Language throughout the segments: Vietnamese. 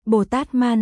Bồ Tát Man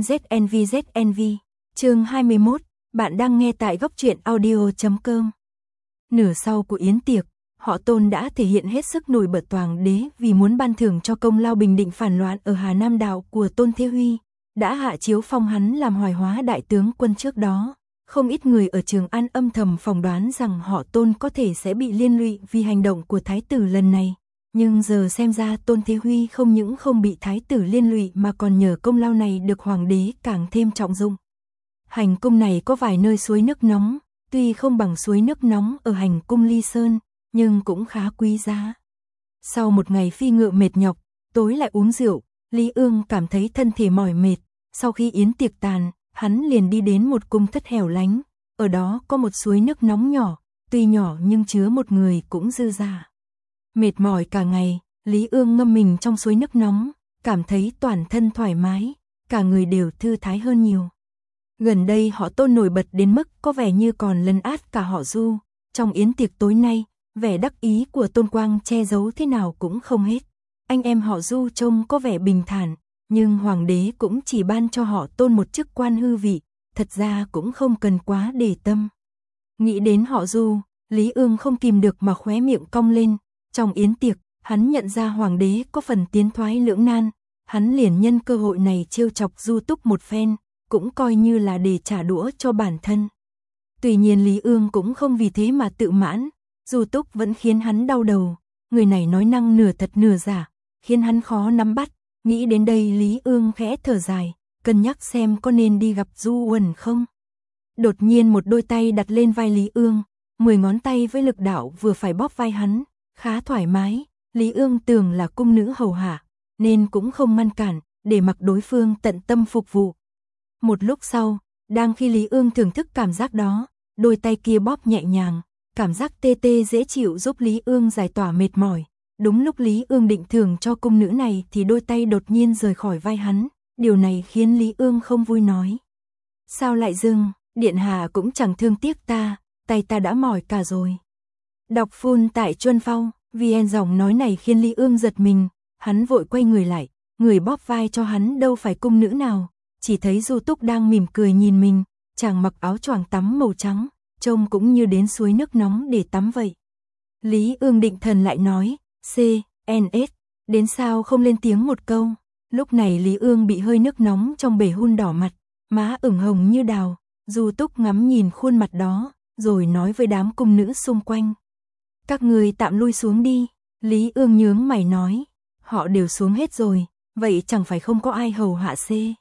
ZNV. Chương 21, bạn đang nghe tại góc truyện audio.com. Nửa sau của yến tiệc, họ Tôn đã thể hiện hết sức nổi bật Toàn Đế vì muốn ban thưởng cho công lao bình định phản loạn ở Hà Nam Đạo của Tôn Thế Huy, đã hạ chiếu phong hắn làm Hoài Hóa đại tướng quân trước đó. Không ít người ở Trường An âm thầm phỏng đoán rằng họ Tôn có thể sẽ bị liên lụy vì hành động của Thái tử lần này. Nhưng giờ xem ra Tôn Thế Huy không những không bị Thái tử liên lụy mà còn nhờ công lao này được Hoàng đế càng thêm trọng dụng. Hành cung này có vài nơi suối nước nóng, tuy không bằng suối nước nóng ở hành cung Ly Sơn, nhưng cũng khá quý giá. Sau một ngày phi ngựa mệt nhọc, tối lại uống rượu, Lý Ương cảm thấy thân thể mỏi mệt. Sau khi yến tiệc tàn, hắn liền đi đến một cung thất hẻo lánh, ở đó có một suối nước nóng nhỏ, tuy nhỏ nhưng chứa một người cũng dư dả. Mệt mỏi cả ngày, Lý Ương ngâm mình trong suối nước nóng, cảm thấy toàn thân thoải mái, cả người đều thư thái hơn nhiều. Gần đây họ Tôn nổi bật đến mức có vẻ như còn lấn át cả họ Du. Trong yến tiệc tối nay, vẻ đắc ý của Tôn Quang che giấu thế nào cũng không hết. Anh em họ Du trông có vẻ bình thản, nhưng Hoàng đế cũng chỉ ban cho họ Tôn một chức quan hư vị, thật ra cũng không cần quá để tâm. Nghĩ đến họ Du, Lý Ương không kìm được mà khóe miệng cong lên. Trong yến tiệc, hắn nhận ra Hoàng đế có phần tiến thoái lưỡng nan, hắn liền nhân cơ hội này trêu chọc Du Túc một phen, cũng coi như là để trả đũa cho bản thân. Tuy nhiên Lý Ương cũng không vì thế mà tự mãn, Du Túc vẫn khiến hắn đau đầu, người này nói năng nửa thật nửa giả, khiến hắn khó nắm bắt. Nghĩ đến đây Lý Ương khẽ thở dài, cân nhắc xem có nên đi gặp Du Uẩn không. Đột nhiên một đôi tay đặt lên vai Lý Ương, 10 ngón tay với lực đạo vừa phải bóp vai hắn, khá thoải mái. Lý Ương tưởng là cung nữ hầu hạ, nên cũng không ngăn cản, để mặc đối phương tận tâm phục vụ. Một lúc sau, đang khi Lý Ương thưởng thức cảm giác đó, đôi tay kia bóp nhẹ nhàng, cảm giác tê tê dễ chịu giúp Lý Ương giải tỏa mệt mỏi. Đúng lúc Lý Ương định thưởng cho cung nữ này thì đôi tay đột nhiên rời khỏi vai hắn, điều này khiến Lý Ương không vui nói. Sao lại dừng, điện hạ cũng chẳng thương tiếc ta, tay ta đã mỏi cả rồi. Đọc full tại Chuân Phong, VN giọng nói này khiến Lý Ương giật mình, hắn vội quay người lại, người bóp vai cho hắn đâu phải cung nữ nào, chỉ thấy Du Túc đang mỉm cười nhìn mình, chàng mặc áo choàng tắm màu trắng, trông cũng như đến suối nước nóng để tắm vậy. Lý Ương định thần lại nói, CNS, đến sao không lên tiếng một câu. Lúc này Lý Ương bị hơi nước nóng trong bể hun đỏ mặt, má ửng hồng như đào. Du Túc ngắm nhìn khuôn mặt đó, rồi nói với đám cung nữ xung quanh. Các người tạm lui xuống đi. Lý Ương nhướng mày nói, họ đều xuống hết rồi, vậy chẳng phải không có ai hầu hạ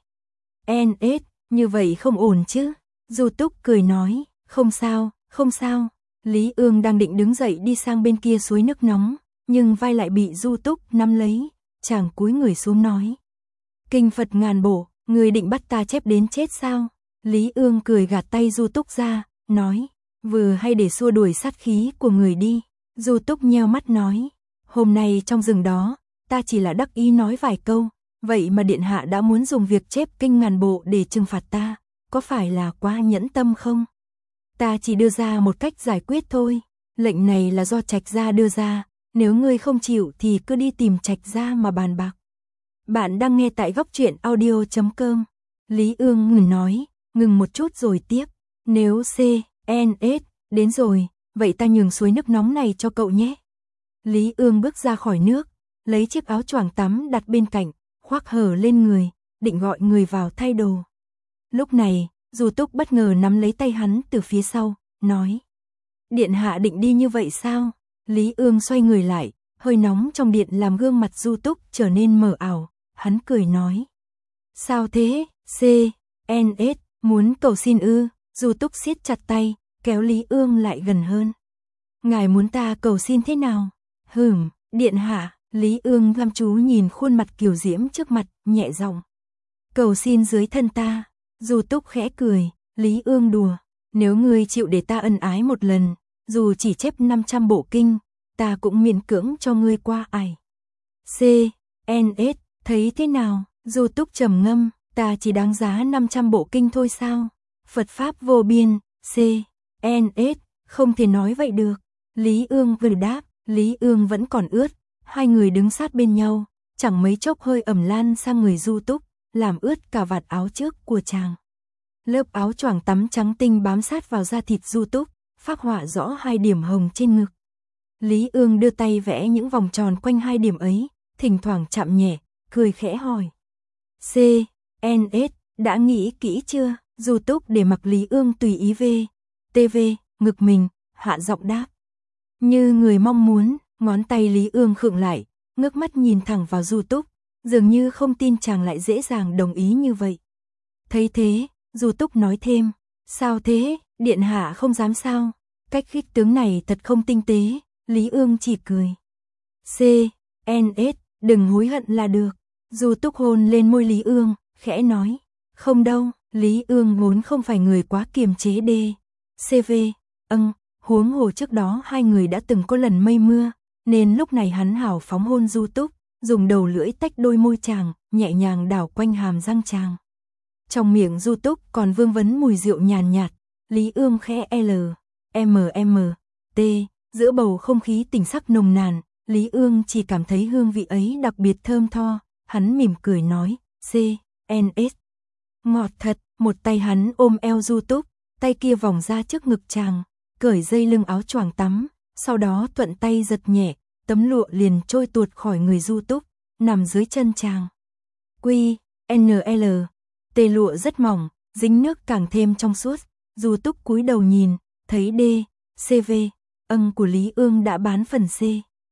CNS, như vậy không ổn chứ. Du Túc cười nói, không sao, không sao. Lý Ương đang định đứng dậy đi sang bên kia suối nước nóng, nhưng vai lại bị Du Túc nắm lấy, chàng cúi người xuống nói. Kinh Phật ngàn bộ, người định bắt ta chép đến chết sao? Lý Ương cười gạt tay Du Túc ra, nói, vừa hay để xua đuổi sát khí của người đi. Du Túc nheo mắt nói, hôm nay trong rừng đó, ta chỉ là đắc ý nói vài câu, vậy mà điện hạ đã muốn dùng việc chép kinh ngàn bộ để trừng phạt ta, có phải là quá nhẫn tâm không? Ta chỉ đưa ra một cách giải quyết thôi, lệnh này là do Trạch gia đưa ra, nếu ngươi không chịu thì cứ đi tìm Trạch gia mà bàn bạc. Bạn đang nghe tại góc truyện audio.com. Lý Ương nói, ngừng một chút rồi tiếp, nếu CNS đến rồi, vậy ta nhường suối nước nóng này cho cậu nhé. Lý Ương bước ra khỏi nước, lấy chiếc áo choàng tắm đặt bên cạnh, khoác hở lên người, định gọi người vào thay đồ. Lúc này, Du Túc bất ngờ nắm lấy tay hắn từ phía sau, nói. Điện hạ định đi như vậy sao? Lý Ương xoay người lại, hơi nóng trong điện làm gương mặt Du Túc trở nên mờ ảo, hắn cười nói. Sao thế, CNS, muốn cầu xin ư? Du Túc siết chặt tay, kéo Lý Ương lại gần hơn. Ngài muốn ta cầu xin thế nào? Điện hạ. Lý Ương chăm chú nhìn khuôn mặt kiều diễm trước mặt, nhẹ giọng. Cầu xin dưới thân ta. Du Túc khẽ cười, Lý Ương đùa, nếu ngươi chịu để ta ân ái một lần, dù chỉ chép 500 bộ kinh, ta cũng miễn cưỡng cho ngươi qua ải. CNS, thấy thế nào? Du Túc trầm ngâm, ta chỉ đáng giá 500 bộ kinh thôi sao? Phật pháp vô biên, CNS, không thể nói vậy được. Lý Ương vừa đáp, Lý Ương vẫn còn ướt, hai người đứng sát bên nhau, chẳng mấy chốc hơi ẩm lan sang người Du Túc. làm ướt cả vạt áo trước của chàng. Lớp áo choàng tắm trắng tinh bám sát vào da thịt Du Túc, phác họa rõ 2 điểm hồng trên ngực. Lý Ương đưa tay vẽ những vòng tròn quanh 2 điểm ấy, thỉnh thoảng chạm nhẹ, cười khẽ hỏi. CNS, đã nghĩ kỹ chưa? Du Túc để mặc Lý Ương tùy ý TV, ngực mình, hạ giọng đáp. Như người mong muốn, ngón tay Lý Ương khựng lại, ngước mắt nhìn thẳng vào Du Túc, dường như không tin chàng lại dễ dàng đồng ý như vậy. Thấy thế, Du Túc nói thêm, sao thế, điện hạ không dám sao? Cách khích tướng này thật không tinh tế. Lý Ương chỉ cười. CNS, đừng hối hận là được. Du Túc hôn lên môi Lý Ương, khẽ nói. Không đâu, Lý Ương vốn không phải người quá kiềm chế CV. Huống hồ trước đó 2 người đã từng có lần mây mưa, nên lúc này hắn hào phóng hôn Du Túc, dùng đầu lưỡi tách đôi môi chàng, nhẹ nhàng đảo quanh hàm răng chàng. Trong miệng Du Túc còn vương vấn mùi rượu nhàn nhạt, Lý Ương khẽ T. Giữa bầu không khí tình sắc nồng nàn, Lý Ương chỉ cảm thấy hương vị ấy đặc biệt thơm tho, hắn mỉm cười nói, CNS. Ngọt thật, một tay hắn ôm eo Du Túc, tay kia vòng ra trước ngực chàng, cởi dây lưng áo choàng tắm, sau đó thuận tay giật nhẹ, tấm lụa liền trôi tuột khỏi người Du Túc, nằm dưới chân chàng. QNL, tê lụa rất mỏng, dính nước càng thêm trong suốt, Du Túc cúi đầu nhìn, thấy CV. Của Lý Ương đã bán phần C.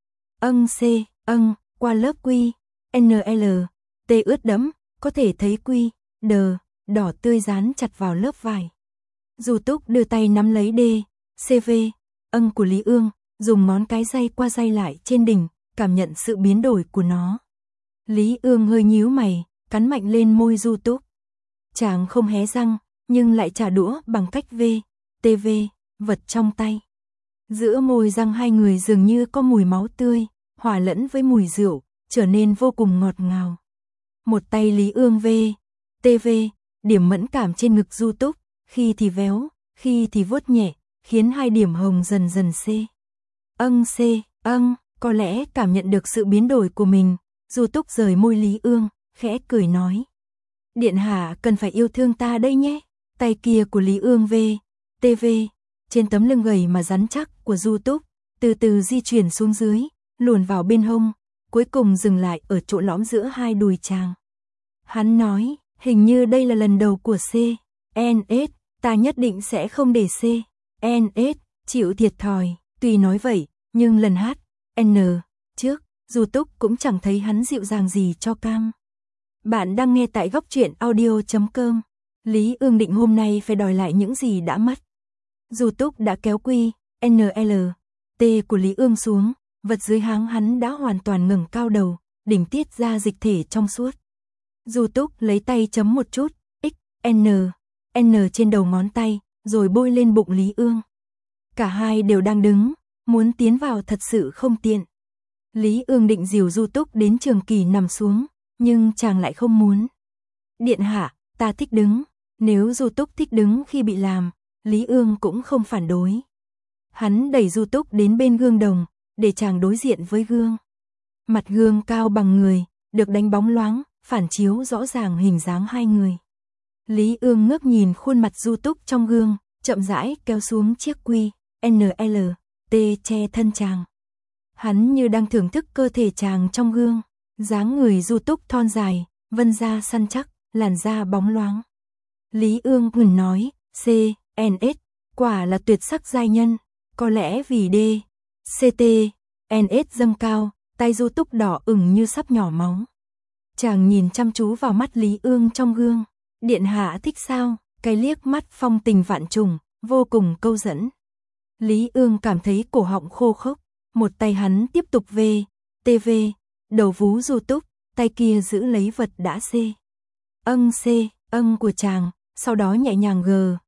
Qua lớp QNL, T ướt đẫm, có thể thấy đỏ tươi dán chặt vào lớp vải. Du Túc đưa tay nắm lấy CV, của Lý Ương, dùng ngón cái day qua day lại trên đỉnh, cảm nhận sự biến đổi của nó. Lý Ương hơi nhíu mày, cắn mạnh lên môi Du Túc. Chàng không hé răng, nhưng lại trả đũa bằng cách TV, vật trong tay. Giữa môi răng 2 người dường như có mùi máu tươi, hòa lẫn với mùi rượu, trở nên vô cùng ngọt ngào. Một tay Lý Ương TV, điểm mẫn cảm trên ngực Du Túc, khi thì véo, khi thì vuốt nhẹ, khiến 2 điểm hồng dần dần có lẽ cảm nhận được sự biến đổi của mình, Du Túc rời môi Lý Ương, khẽ cười nói. Điện hạ cần phải yêu thương ta đây nhé. Tay kia của Lý Ương TV, trên tấm lưng gầy mà rắn chắc của Du Túc, từ từ di chuyển xuống dưới, luồn vào bên hông, cuối cùng dừng lại ở chỗ lõm giữa 2 đùi chàng. Hắn nói, hình như đây là lần đầu của CNS, ta nhất định sẽ không để CNS chịu thiệt thòi. Tuy nói vậy, nhưng lần trước, Du Túc cũng chẳng thấy hắn dịu dàng gì cho cam. Bạn đang nghe tại góc truyện audio.com. Lý Ương định hôm nay phải đòi lại những gì đã mất. Du Túc đã kéo QNL, T của Lý Ương xuống, vật dưới háng hắn đã hoàn toàn ngẩng cao đầu, đỉnh tiết ra dịch thể trong suốt. Du Túc lấy tay chấm một chút, N trên đầu ngón tay, rồi bôi lên bụng Lý Ương. Cả hai đều đang đứng, muốn tiến vào thật sự không tiện. Lý Ương định dìu Du Túc đến Trường Kỳ nằm xuống, nhưng chàng lại không muốn. Điện hạ, ta thích đứng. Nếu Du Túc thích đứng khi bị làm, Lý Ương cũng không phản đối. Hắn đẩy Du Túc đến bên gương đồng, để chàng đối diện với gương. Mặt gương cao bằng người, được đánh bóng loáng, phản chiếu rõ ràng hình dáng 2 người. Lý Ương ngước nhìn khuôn mặt Du Túc trong gương, chậm rãi kéo xuống chiếc QNL, T che thân chàng. Hắn như đang thưởng thức cơ thể chàng trong gương, dáng người Du Túc thon dài, vân da săn chắc, làn da bóng loáng. Lý Ương nói, CNS, quả là tuyệt sắc giai nhân, có lẽ vì CTNS dâng cao, tay Du Túc đỏ ửng như sắp nhỏ máu. Chàng nhìn chăm chú vào mắt Lý Ương trong gương. Điện hạ thích sao? Cái liếc mắt phong tình vạn trùng, vô cùng câu dẫn. Lý Ương cảm thấy cổ họng khô khốc, một tay hắn tiếp tục TV, đầu vú Du Túc, tay kia giữ lấy vật đã của chàng, sau đó nhẹ nhàng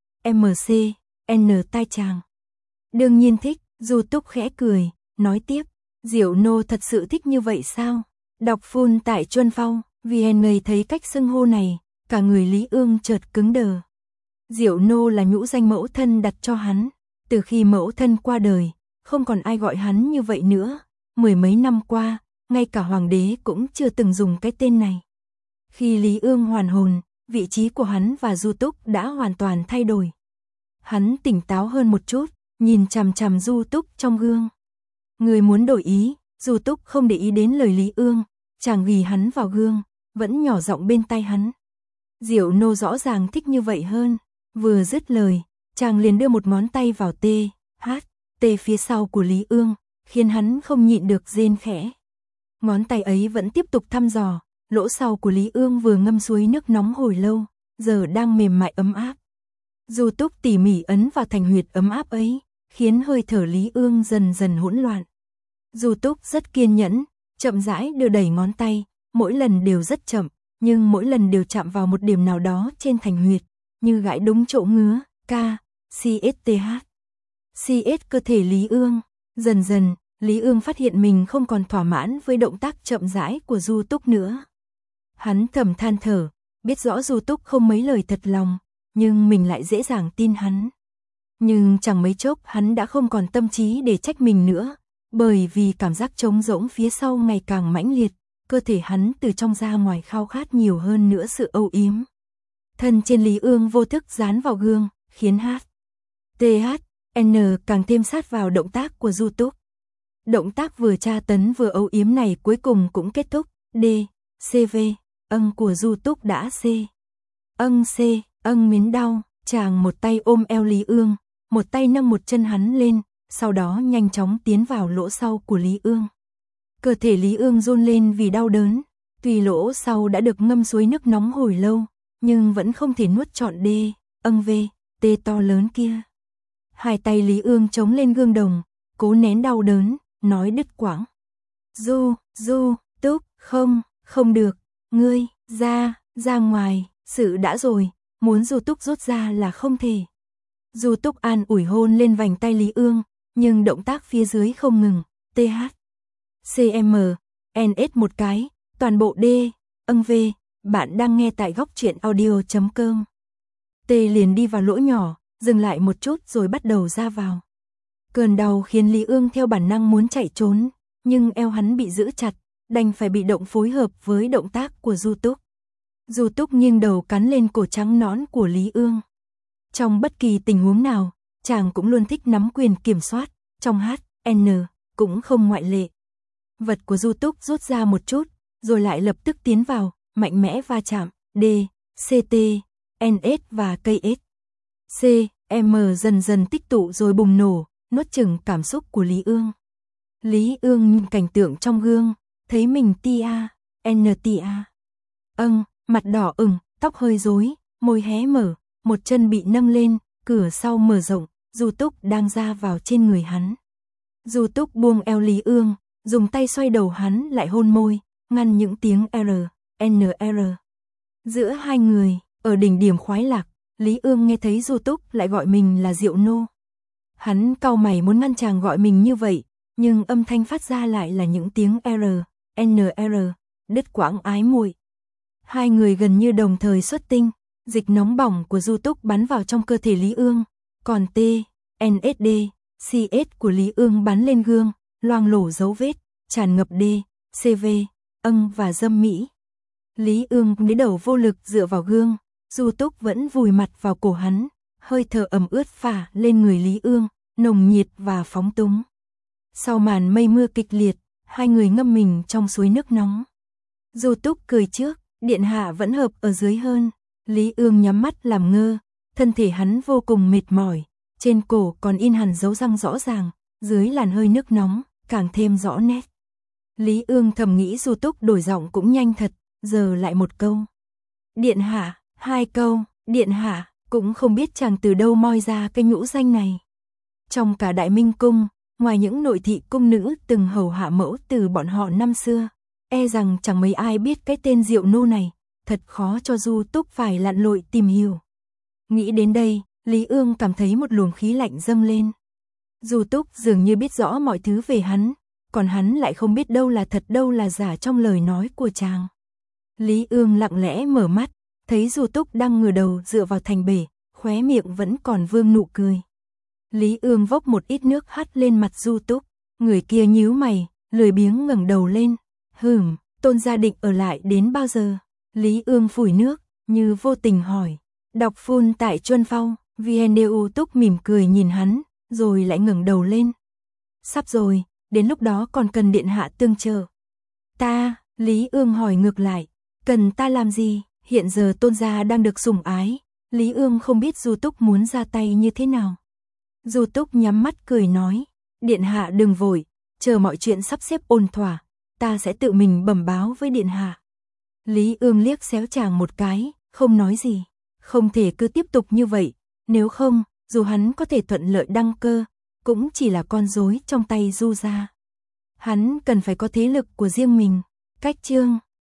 N tai chàng. Đương nhiên thích, Du Túc khẽ cười, nói tiếp, Diệu nô thật sự thích như vậy sao? Đọc full tại Chuân Phong, VN ngây thấy cách xưng hô này, cả người Lý Ương chợt cứng đờ. Diệu nô là nhũ danh mẫu thân đặt cho hắn, từ khi mẫu thân qua đời, không còn ai gọi hắn như vậy nữa, 10 mấy năm qua, ngay cả hoàng đế cũng chưa từng dùng cái tên này. Khi Lý Ương hoàn hồn, vị trí của hắn và Du Túc đã hoàn toàn thay đổi. Hắn tỉnh táo hơn một chút, nhìn chằm chằm Du Túc trong gương. Người muốn đổi ý, Du Túc không để ý đến lời Lý Ương, chàng ghi hắn vào gương, vẫn nhỏ giọng bên tai hắn. Diệu Nô rõ ràng thích như vậy hơn. Vừa dứt lời, chàng liền đưa một ngón tay vào tê phía sau của Lý Ương, khiến hắn không nhịn được rên khẽ. Ngón tay ấy vẫn tiếp tục thăm dò, lỗ sau của Lý Ương vừa ngâm suối nước nóng hồi lâu, giờ đang mềm mại ấm áp. Du Túc tỉ mỉ ấn vào thành huyệt ấm áp ấy, khiến hơi thở Lý Ương dần dần hỗn loạn. Du Túc rất kiên nhẫn, chậm rãi đưa đẩy ngón tay, mỗi lần đều rất chậm, nhưng mỗi lần đều chạm vào một điểm nào đó trên thành huyệt, như gãi đúng chỗ ngứa, CS cơ thể Lý Ương. Dần dần, Lý Ương phát hiện mình không còn thỏa mãn với động tác chậm rãi của Du Túc nữa. Hắn thầm than thở, biết rõ Du Túc không mấy lời thật lòng, nhưng mình lại dễ dàng tin hắn. Nhưng chẳng mấy chốc hắn đã không còn tâm trí để trách mình nữa, bởi vì cảm giác trống rỗng phía sau ngày càng mãnh liệt, cơ thể hắn từ trong ra ngoài khao khát nhiều hơn nữa sự âu yếm. Thân trên Lý Ương vô thức dán vào gương, khiến THN càng thêm sát vào động tác của Du Túc. Động tác vừa tra tấn vừa âu yếm này cuối cùng cũng kết thúc. CV, của Du Túc đã miến đau, chàng một tay ôm eo Lý Ương, một tay nâng một chân hắn lên, sau đó nhanh chóng tiến vào lỗ sau của Lý Ương. Cơ thể Lý Ương run lên vì đau đớn, tuy lỗ sau đã được ngâm suối nước nóng hồi lâu, nhưng vẫn không thể nuốt trọn VT to lớn kia. Hai tay Lý Ương chống lên gương đồng, cố nén đau đớn, nói đứt quãng. Du Túc, không được, ngươi, ra ngoài, sự đã rồi, muốn Du Túc rút ra là không thể. Du Túc an ủi hôn lên vành tay Lý Ương, nhưng động tác phía dưới không ngừng, THCMNS một cái, toàn bộ V, bạn đang nghe tại góc truyện audio.com. T liền đi vào lỗ nhỏ, dừng lại một chút rồi bắt đầu ra vào. Cơn đau khiến Lý Ương theo bản năng muốn chạy trốn, nhưng eo hắn bị giữ chặt, đành phải bị động phối hợp với động tác của Du Túc. Du Túc nghiêng đầu cắn lên cổ trắng nõn của Lý Ương. Trong bất kỳ tình huống nào, chàng cũng luôn thích nắm quyền kiểm soát, trong HN cũng không ngoại lệ. Vật của Du Túc rút ra một chút, rồi lại lập tức tiến vào, mạnh mẽ va chạm, CT, NS và KS. CM dần dần tích tụ rồi bùng nổ, nuốt chửng cảm xúc của Lý Ương. Lý Ương nhìn cảnh tượng trong gương, thấy mình mặt đỏ ửng, tóc hơi rối, môi hé mở, một chân bị nâng lên, cửa sau mở rộng, Du Túc đang ra vào trên người hắn. Du Túc buông eo Lý Ương, dùng tay xoay đầu hắn lại hôn môi, ngăn những tiếng NR. Giữa hai người, ở đỉnh điểm khoái lạc, Lý Ương nghe thấy Du Túc lại gọi mình là Diệu Nô. Hắn cau mày muốn ngăn chàng gọi mình như vậy, nhưng âm thanh phát ra lại là những tiếng NR, đứt quãng ái muội. Hai người gần như đồng thời xuất tinh, dịch nóng bỏng của Du Túc bắn vào trong cơ thể Lý Ương, còn NSD, CS của Lý Ương bắn lên gương, loang lổ dấu vết, tràn ngập CV, và dâm mỹ. Lý Ương cúi đầu vô lực dựa vào gương, Du Túc vẫn vùi mặt vào cổ hắn, hơi thở ẩm ướt phả lên người Lý Ương, nồng nhiệt và phóng túng. Sau màn mây mưa kịch liệt, hai người ngâm mình trong suối nước nóng. Du Túc cười trước, điện hạ vẫn hợp ở dưới hơn. Lý Ương nhắm mắt làm ngơ, thân thể hắn vô cùng mệt mỏi, trên cổ còn in hẳn dấu răng rõ ràng, dưới làn hơi nước nóng, càng thêm rõ nét. Lý Ương thầm nghĩ Du Túc đổi giọng cũng nhanh thật, giờ lại một câu. Điện hạ, hai câu, điện hạ, cũng không biết chàng từ đâu moi ra cái nhũ danh này. Trong cả Đại Minh Cung, ngoài những nội thị cung nữ từng hầu hạ mẫu từ bọn họ năm xưa, e rằng chẳng mấy ai biết cái tên Diệu Nô này, thật khó cho Du Túc phải lặn lội tìm hiểu. Nghĩ đến đây, Lý Ương cảm thấy một luồng khí lạnh dâng lên. Du Túc dường như biết rõ mọi thứ về hắn, còn hắn lại không biết đâu là thật đâu là giả trong lời nói của chàng. Lý Ương lặng lẽ mở mắt, thấy Du Túc đang ngửa đầu dựa vào thành bể, khóe miệng vẫn còn vương nụ cười. Lý Ương vốc một ít nước hắt lên mặt Du Túc, người kia nhíu mày, lười biếng ngẩng đầu lên. Tôn gia định ở lại đến bao giờ? Lý Ương phủi nước, như vô tình hỏi. Đọc phun tại Chuân Phao, VNDU Túc mỉm cười nhìn hắn, rồi lại ngẩng đầu lên. Sắp rồi, đến lúc đó còn cần điện hạ tương trợ. Ta, Lý Ương hỏi ngược lại, cần ta làm gì? Hiện giờ tôn gia đang được sủng ái. Lý Ương không biết Du Túc muốn ra tay như thế nào. Du Túc nhắm mắt cười nói, điện hạ đừng vội, chờ mọi chuyện sắp xếp ổn thỏa, ta sẽ tự mình bẩm báo với điện hạ. Lý Ương liếc xéo chàng một cái, không nói gì. Không thể cứ tiếp tục như vậy, nếu không, dù hắn có thể thuận lợi đăng cơ, cũng chỉ là con rối trong tay Du gia. Hắn cần phải có thế lực của riêng mình. Cách chương